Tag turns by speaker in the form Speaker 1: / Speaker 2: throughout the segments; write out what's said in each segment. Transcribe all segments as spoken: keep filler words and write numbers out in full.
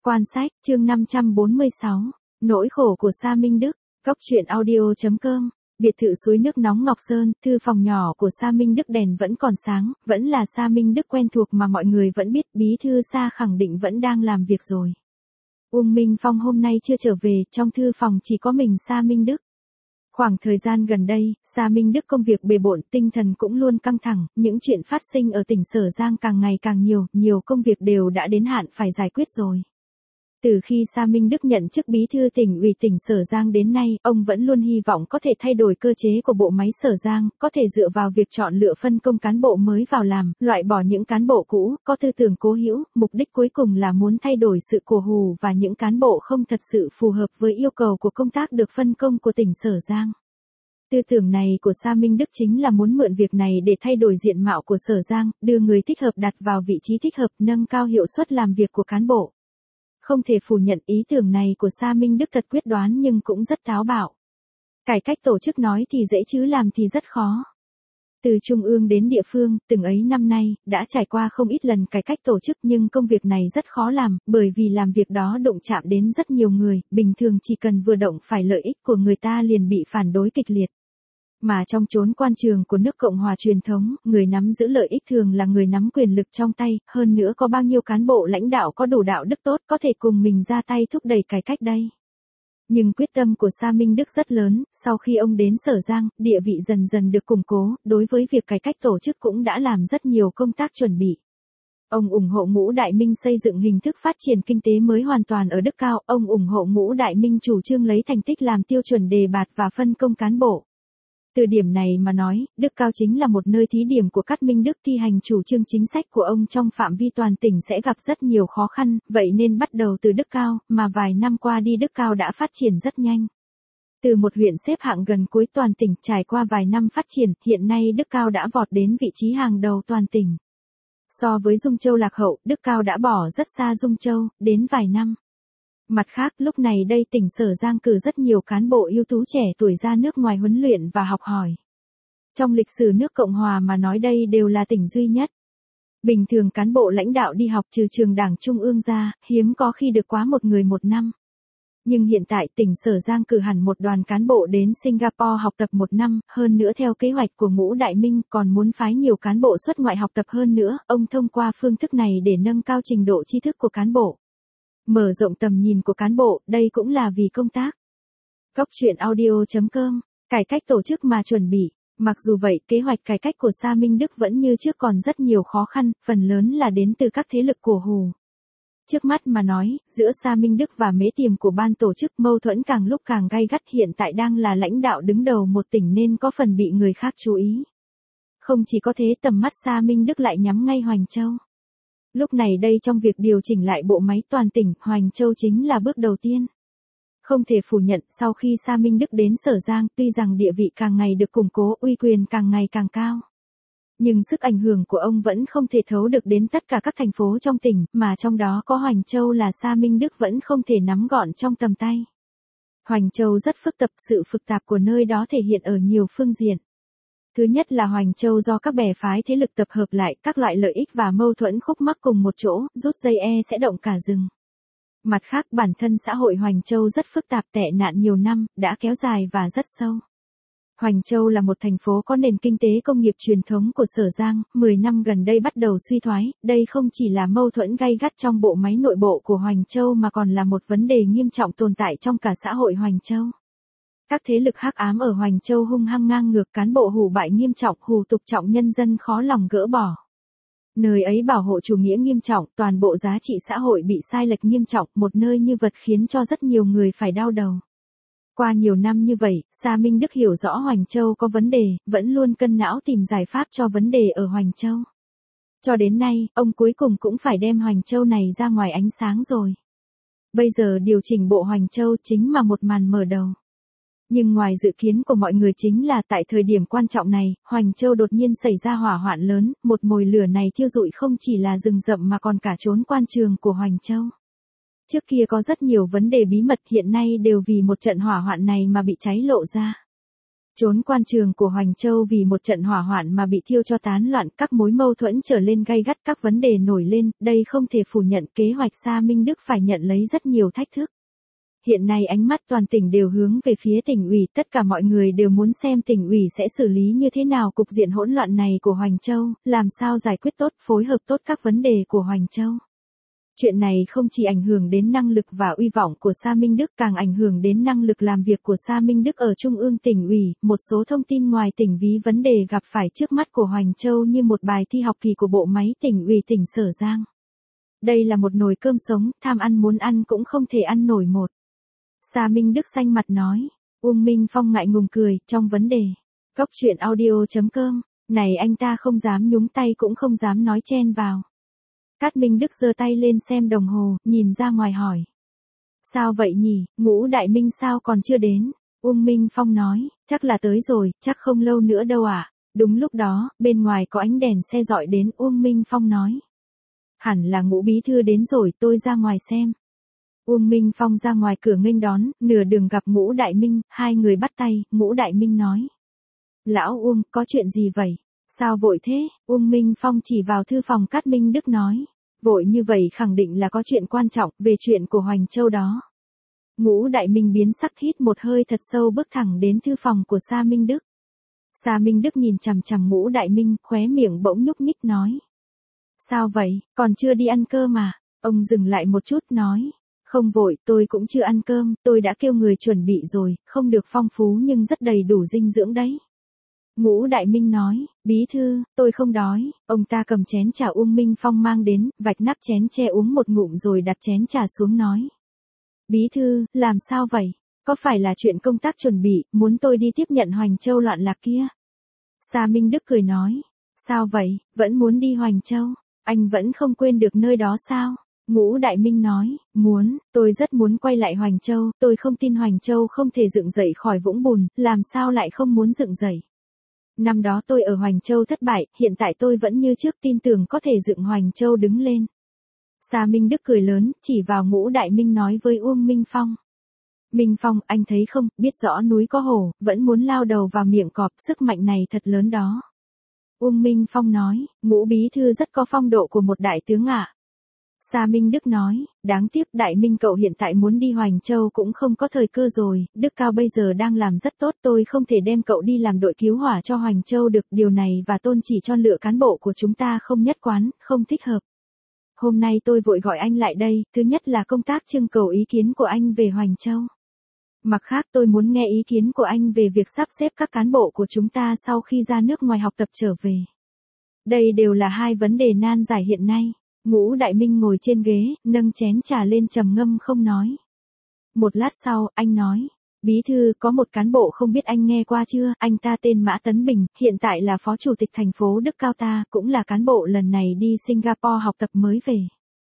Speaker 1: Quan sách, chương năm trăm bốn mươi sáu, nỗi khổ của Sa Minh Đức, góc truyện audio chấm com, biệt thự suối nước nóng Ngọc Sơn, thư phòng nhỏ của Sa Minh Đức đèn vẫn còn sáng, vẫn là Sa Minh Đức quen thuộc mà mọi người vẫn biết, bí thư Sa khẳng định vẫn đang làm việc rồi. Uông Minh Phong hôm nay chưa trở về, trong thư phòng chỉ có mình Sa Minh Đức. Khoảng thời gian gần đây, Sa Minh Đức công việc bề bộn, tinh thần cũng luôn căng thẳng, những chuyện phát sinh ở tỉnh Sở Giang càng ngày càng nhiều, nhiều công việc đều đã đến hạn phải giải quyết rồi. Từ khi Sa Minh Đức nhận chức bí thư tỉnh ủy tỉnh Sở Giang đến nay, ông vẫn luôn hy vọng có thể thay đổi cơ chế của bộ máy Sở Giang, có thể dựa vào việc chọn lựa phân công cán bộ mới vào làm, loại bỏ những cán bộ cũ, có tư tưởng cố hữu, mục đích cuối cùng là muốn thay đổi sự cổ hủ và những cán bộ không thật sự phù hợp với yêu cầu của công tác được phân công của tỉnh Sở Giang. Tư tưởng này của Sa Minh Đức chính là muốn mượn việc này để thay đổi diện mạo của Sở Giang, đưa người thích hợp đặt vào vị trí thích hợp, nâng cao hiệu suất làm việc của cán bộ. Không thể phủ nhận ý tưởng này của Sa Minh Đức thật quyết đoán nhưng cũng rất táo bạo. Cải cách tổ chức nói thì dễ chứ làm thì rất khó. Từ trung ương đến địa phương, từng ấy năm nay, đã trải qua không ít lần cải cách tổ chức nhưng công việc này rất khó làm, bởi vì làm việc đó đụng chạm đến rất nhiều người, bình thường chỉ cần vừa động phải lợi ích của người ta liền bị phản đối kịch liệt. Mà trong chốn quan trường của nước Cộng hòa truyền thống, người nắm giữ lợi ích thường là người nắm quyền lực trong tay, hơn nữa có bao nhiêu cán bộ lãnh đạo có đủ đạo đức tốt có thể cùng mình ra tay thúc đẩy cải cách đây. Nhưng quyết tâm của Sa Minh Đức rất lớn, sau khi ông đến Sở Giang, địa vị dần dần được củng cố, đối với việc cải cách tổ chức cũng đã làm rất nhiều công tác chuẩn bị. Ông ủng hộ Ngũ Đại Minh xây dựng hình thức phát triển kinh tế mới hoàn toàn ở Đức Cao, ông ủng hộ Ngũ Đại Minh chủ trương lấy thành tích làm tiêu chuẩn đề bạt và phân công cán bộ. Từ điểm này mà nói, Đức Cao chính là một nơi thí điểm của Cát Minh Đức thi hành chủ trương chính sách của ông trong phạm vi toàn tỉnh sẽ gặp rất nhiều khó khăn, vậy nên bắt đầu từ Đức Cao, mà vài năm qua đi Đức Cao đã phát triển rất nhanh. Từ một huyện xếp hạng gần cuối toàn tỉnh trải qua vài năm phát triển, hiện nay Đức Cao đã vọt đến vị trí hàng đầu toàn tỉnh. So với Dung Châu lạc hậu, Đức Cao đã bỏ rất xa Dung Châu, đến vài năm. Mặt khác, lúc này đây tỉnh Sở Giang cử rất nhiều cán bộ ưu tú trẻ tuổi ra nước ngoài huấn luyện và học hỏi. Trong lịch sử nước Cộng hòa mà nói đây đều là tỉnh duy nhất. Bình thường cán bộ lãnh đạo đi học trừ trường đảng trung ương ra, hiếm có khi được quá một người một năm. Nhưng hiện tại tỉnh Sở Giang cử hẳn một đoàn cán bộ đến Singapore học tập một năm, hơn nữa theo kế hoạch của Ngũ Đại Minh còn muốn phái nhiều cán bộ xuất ngoại học tập hơn nữa, ông thông qua phương thức này để nâng cao trình độ tri thức của cán bộ. Mở rộng tầm nhìn của cán bộ, đây cũng là vì công tác. Góc truyện audio chấm com, cải cách tổ chức mà chuẩn bị. Mặc dù vậy, kế hoạch cải cách của Sa Minh Đức vẫn như trước còn rất nhiều khó khăn, phần lớn là đến từ các thế lực cổ hủ. Trước mắt mà nói, giữa Sa Minh Đức và mế tiềm của ban tổ chức mâu thuẫn càng lúc càng gay gắt, hiện tại đang là lãnh đạo đứng đầu một tỉnh nên có phần bị người khác chú ý. Không chỉ có thế, tầm mắt Sa Minh Đức lại nhắm ngay Hoành Châu. Lúc này đây trong việc điều chỉnh lại bộ máy toàn tỉnh, Hoành Châu chính là bước đầu tiên. Không thể phủ nhận, sau khi Sa Minh Đức đến Sở Giang, tuy rằng địa vị càng ngày được củng cố, uy quyền càng ngày càng cao. Nhưng sức ảnh hưởng của ông vẫn không thể thấu được đến tất cả các thành phố trong tỉnh, mà trong đó có Hoành Châu là Sa Minh Đức vẫn không thể nắm gọn trong tầm tay. Hoành Châu rất phức tạp, sự phức tạp của nơi đó thể hiện ở nhiều phương diện. Thứ nhất là Hoành Châu do các bè phái thế lực tập hợp lại, các loại lợi ích và mâu thuẫn khúc mắc cùng một chỗ, rút dây e sẽ động cả rừng. Mặt khác, bản thân xã hội Hoành Châu rất phức tạp, tệ nạn nhiều năm, đã kéo dài và rất sâu. Hoành Châu là một thành phố có nền kinh tế công nghiệp truyền thống của Sở Giang, mười năm gần đây bắt đầu suy thoái, đây không chỉ là mâu thuẫn gay gắt trong bộ máy nội bộ của Hoành Châu mà còn là một vấn đề nghiêm trọng tồn tại trong cả xã hội Hoành Châu. Các thế lực hắc ám ở Hoành Châu hung hăng ngang ngược, cán bộ hủ bại nghiêm trọng, hù tục trọng, nhân dân khó lòng gỡ bỏ. Nơi ấy bảo hộ chủ nghĩa nghiêm trọng, toàn bộ giá trị xã hội bị sai lệch nghiêm trọng, một nơi như vật khiến cho rất nhiều người phải đau đầu. Qua nhiều năm như vậy, Sa Minh Đức hiểu rõ Hoành Châu có vấn đề, vẫn luôn cân não tìm giải pháp cho vấn đề ở Hoành Châu. Cho đến nay, ông cuối cùng cũng phải đem Hoành Châu này ra ngoài ánh sáng rồi. Bây giờ điều chỉnh bộ Hoành Châu chính là một màn mở đầu. Nhưng ngoài dự kiến của mọi người chính là tại thời điểm quan trọng này, Hoành Châu đột nhiên xảy ra hỏa hoạn lớn, một mồi lửa này thiêu rụi không chỉ là rừng rậm mà còn cả chốn quan trường của Hoành Châu. Trước kia có rất nhiều vấn đề bí mật hiện nay đều vì một trận hỏa hoạn này mà bị cháy lộ ra. Trốn quan trường của Hoành Châu vì một trận hỏa hoạn mà bị thiêu cho tán loạn, các mối mâu thuẫn trở lên gay gắt, các vấn đề nổi lên, đây không thể phủ nhận kế hoạch Sa Minh Đức phải nhận lấy rất nhiều thách thức. Hiện nay ánh mắt toàn tỉnh đều hướng về phía tỉnh ủy, tất cả mọi người đều muốn xem tỉnh ủy sẽ xử lý như thế nào cục diện hỗn loạn này của Hoành Châu, làm sao giải quyết tốt, phối hợp tốt các vấn đề của Hoành Châu. Chuyện này không chỉ ảnh hưởng đến năng lực và uy vọng của Sa Minh Đức, càng ảnh hưởng đến năng lực làm việc của Sa Minh Đức ở Trung ương tỉnh ủy, một số thông tin ngoài tỉnh ví vấn đề gặp phải trước mắt của Hoành Châu như một bài thi học kỳ của bộ máy tỉnh ủy tỉnh Sở Giang. Đây là một nồi cơm sống, tham ăn muốn ăn cũng không thể ăn nổi một. Sa Minh Đức xanh mặt nói, Uông Minh Phong ngại ngùng cười, trong vấn đề. Cốc truyện audio chấm com, này anh ta không dám nhúng tay cũng không dám nói chen vào. Cát Minh Đức giơ tay lên xem đồng hồ, nhìn ra ngoài hỏi. Sao vậy nhỉ, Ngũ Đại Minh sao còn chưa đến? Uông Minh Phong nói, chắc là tới rồi, chắc không lâu nữa đâu ạ. À? Đúng lúc đó, bên ngoài có ánh đèn xe dọi đến, Uông Minh Phong nói. Hẳn là Ngũ Bí Thư đến rồi, tôi ra ngoài xem. Uông Minh Phong ra ngoài cửa nghênh đón, nửa đường gặp Ngũ Đại Minh, hai người bắt tay, Ngũ Đại Minh nói. Lão Uông, có chuyện gì vậy? Sao vội thế? Uông Minh Phong chỉ vào thư phòng Cát Minh Đức nói. Vội như vậy khẳng định là có chuyện quan trọng, về chuyện của Hoành Châu đó. Ngũ Đại Minh biến sắc, hít một hơi thật sâu bước thẳng đến thư phòng của Sa Minh Đức. Sa Minh Đức nhìn chằm chằm Ngũ Đại Minh, khóe miệng bỗng nhúc nhích nói. Sao vậy, còn chưa đi ăn cơm mà? Ông dừng lại một chút nói. Không vội, tôi cũng chưa ăn cơm, tôi đã kêu người chuẩn bị rồi, không được phong phú nhưng rất đầy đủ dinh dưỡng đấy. Ngũ Đại Minh nói, bí thư, tôi không đói, ông ta cầm chén trà Uông Minh Phong mang đến, vạch nắp chén che uống một ngụm rồi đặt chén trà xuống nói. Bí thư, làm sao vậy? Có phải là chuyện công tác chuẩn bị, muốn tôi đi tiếp nhận Hoành Châu loạn lạc kia? Sa Minh Đức cười nói, sao vậy, vẫn muốn đi Hoành Châu, anh vẫn không quên được nơi đó sao? Ngũ Đại Minh nói, muốn, tôi rất muốn quay lại Hoành Châu, tôi không tin Hoành Châu không thể dựng dậy khỏi vũng bùn, làm sao lại không muốn dựng dậy. Năm đó tôi ở Hoành Châu thất bại, hiện tại tôi vẫn như trước tin tưởng có thể dựng Hoành Châu đứng lên. Sa Minh Đức cười lớn, chỉ vào Ngũ Đại Minh nói với Uông Minh Phong. Minh Phong, anh thấy không, biết rõ núi có hổ, vẫn muốn lao đầu vào miệng cọp, sức mạnh này thật lớn đó. Uông Minh Phong nói, Ngũ Bí Thư rất có phong độ của một đại tướng ạ. À. Sa Minh Đức nói, đáng tiếc Đại Minh cậu hiện tại muốn đi Hoành Châu cũng không có thời cơ rồi, Đức Cao bây giờ đang làm rất tốt, tôi không thể đem cậu đi làm đội cứu hỏa cho Hoành Châu được, điều này và tôn chỉ cho lựa cán bộ của chúng ta không nhất quán, không thích hợp. Hôm nay tôi vội gọi anh lại đây, thứ nhất là công tác trưng cầu ý kiến của anh về Hoành Châu. Mặt khác tôi muốn nghe ý kiến của anh về việc sắp xếp các cán bộ của chúng ta sau khi ra nước ngoài học tập trở về. Đây đều là hai vấn đề nan giải hiện nay. Ngũ Đại Minh ngồi trên ghế, nâng chén trà lên trầm ngâm không nói. Một lát sau, anh nói, bí thư, có một cán bộ không biết anh nghe qua chưa, anh ta tên Mã Tấn Bình, hiện tại là phó chủ tịch thành phố Đức Cao ta, cũng là cán bộ lần này đi Singapore học tập mới về.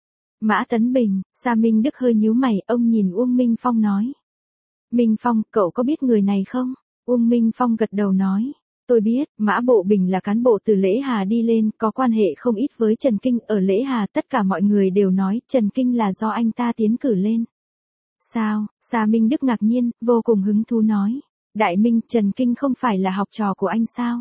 Speaker 1: Mã Tấn Bình, Sa Minh Đức hơi nhíu mày, ông nhìn Uông Minh Phong nói. Minh Phong, cậu có biết người này không? Uông Minh Phong gật đầu nói. Tôi biết, Mã Bộ Bình là cán bộ từ Lễ Hà đi lên, có quan hệ không ít với Trần Kinh, ở Lễ Hà tất cả mọi người đều nói, Trần Kinh là do anh ta tiến cử lên. Sao? Sa Minh Đức ngạc nhiên, vô cùng hứng thú nói. Đại Minh, Trần Kinh không phải là học trò của anh sao?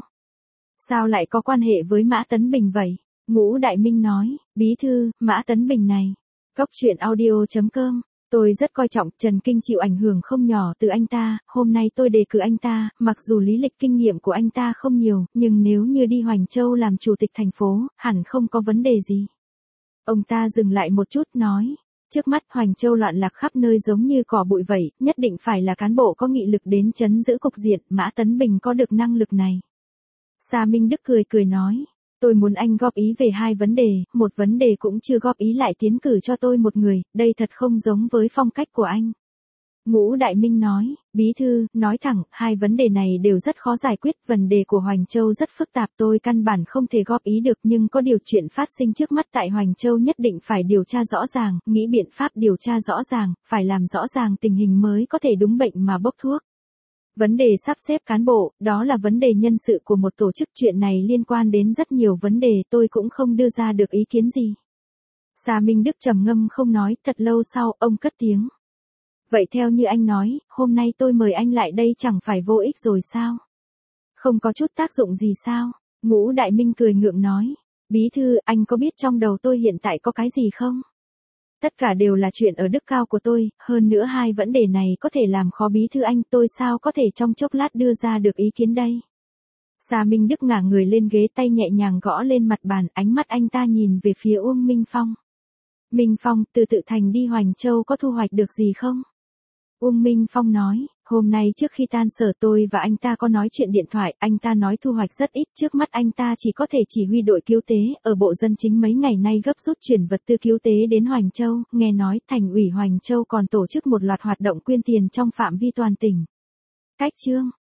Speaker 1: Sao lại có quan hệ với Mã Tấn Bình vậy? Ngũ Đại Minh nói, bí thư, Mã Tấn Bình này. Cốc truyện audio chấm com. Tôi rất coi trọng, Trần Kinh chịu ảnh hưởng không nhỏ từ anh ta, hôm nay tôi đề cử anh ta, mặc dù lý lịch kinh nghiệm của anh ta không nhiều, nhưng nếu như đi Hoành Châu làm chủ tịch thành phố, hẳn không có vấn đề gì. Ông ta dừng lại một chút nói, trước mắt Hoành Châu loạn lạc khắp nơi giống như cỏ bụi vậy, nhất định phải là cán bộ có nghị lực đến trấn giữ cục diện, Mã Tấn Bình có được năng lực này. Sa Minh Đức cười cười nói. Tôi muốn anh góp ý về hai vấn đề, một vấn đề cũng chưa góp ý lại tiến cử cho tôi một người, đây thật không giống với phong cách của anh. Ngũ Đại Minh nói, bí thư, nói thẳng, hai vấn đề này đều rất khó giải quyết, vấn đề của Hoành Châu rất phức tạp, tôi căn bản không thể góp ý được, nhưng có điều chuyện phát sinh trước mắt tại Hoành Châu nhất định phải điều tra rõ ràng, nghĩ biện pháp điều tra rõ ràng, phải làm rõ ràng tình hình mới có thể đúng bệnh mà bốc thuốc. Vấn đề sắp xếp cán bộ, đó là vấn đề nhân sự của một tổ chức, chuyện này liên quan đến rất nhiều vấn đề, tôi cũng không đưa ra được ý kiến gì. Sa Minh Đức trầm ngâm không nói, thật lâu sau, ông cất tiếng. Vậy theo như anh nói, hôm nay tôi mời anh lại đây chẳng phải vô ích rồi sao? Không có chút tác dụng gì sao? Ngũ Đại Minh cười ngượng nói. Bí thư, anh có biết trong đầu tôi hiện tại có cái gì không? Tất cả đều là chuyện ở đức cao của tôi, hơn nữa hai vấn đề này có thể làm khó bí thư anh, tôi sao có thể trong chốc lát đưa ra được ý kiến đây? Sa Minh Đức ngả người lên ghế, tay nhẹ nhàng gõ lên mặt bàn, ánh mắt anh ta nhìn về phía Uông Minh Phong. Minh Phong, từ Tự Thành đi Hoành Châu có thu hoạch được gì không? Uông Minh Phong nói, hôm nay trước khi tan sở tôi và anh ta có nói chuyện điện thoại, anh ta nói thu hoạch rất ít, trước mắt anh ta chỉ có thể chỉ huy đội cứu tế, ở Bộ Dân Chính mấy ngày nay gấp rút chuyển vật tư cứu tế đến Hoành Châu, nghe nói Thành ủy Hoành Châu còn tổ chức một loạt hoạt động quyên tiền trong phạm vi toàn tỉnh. Cách chương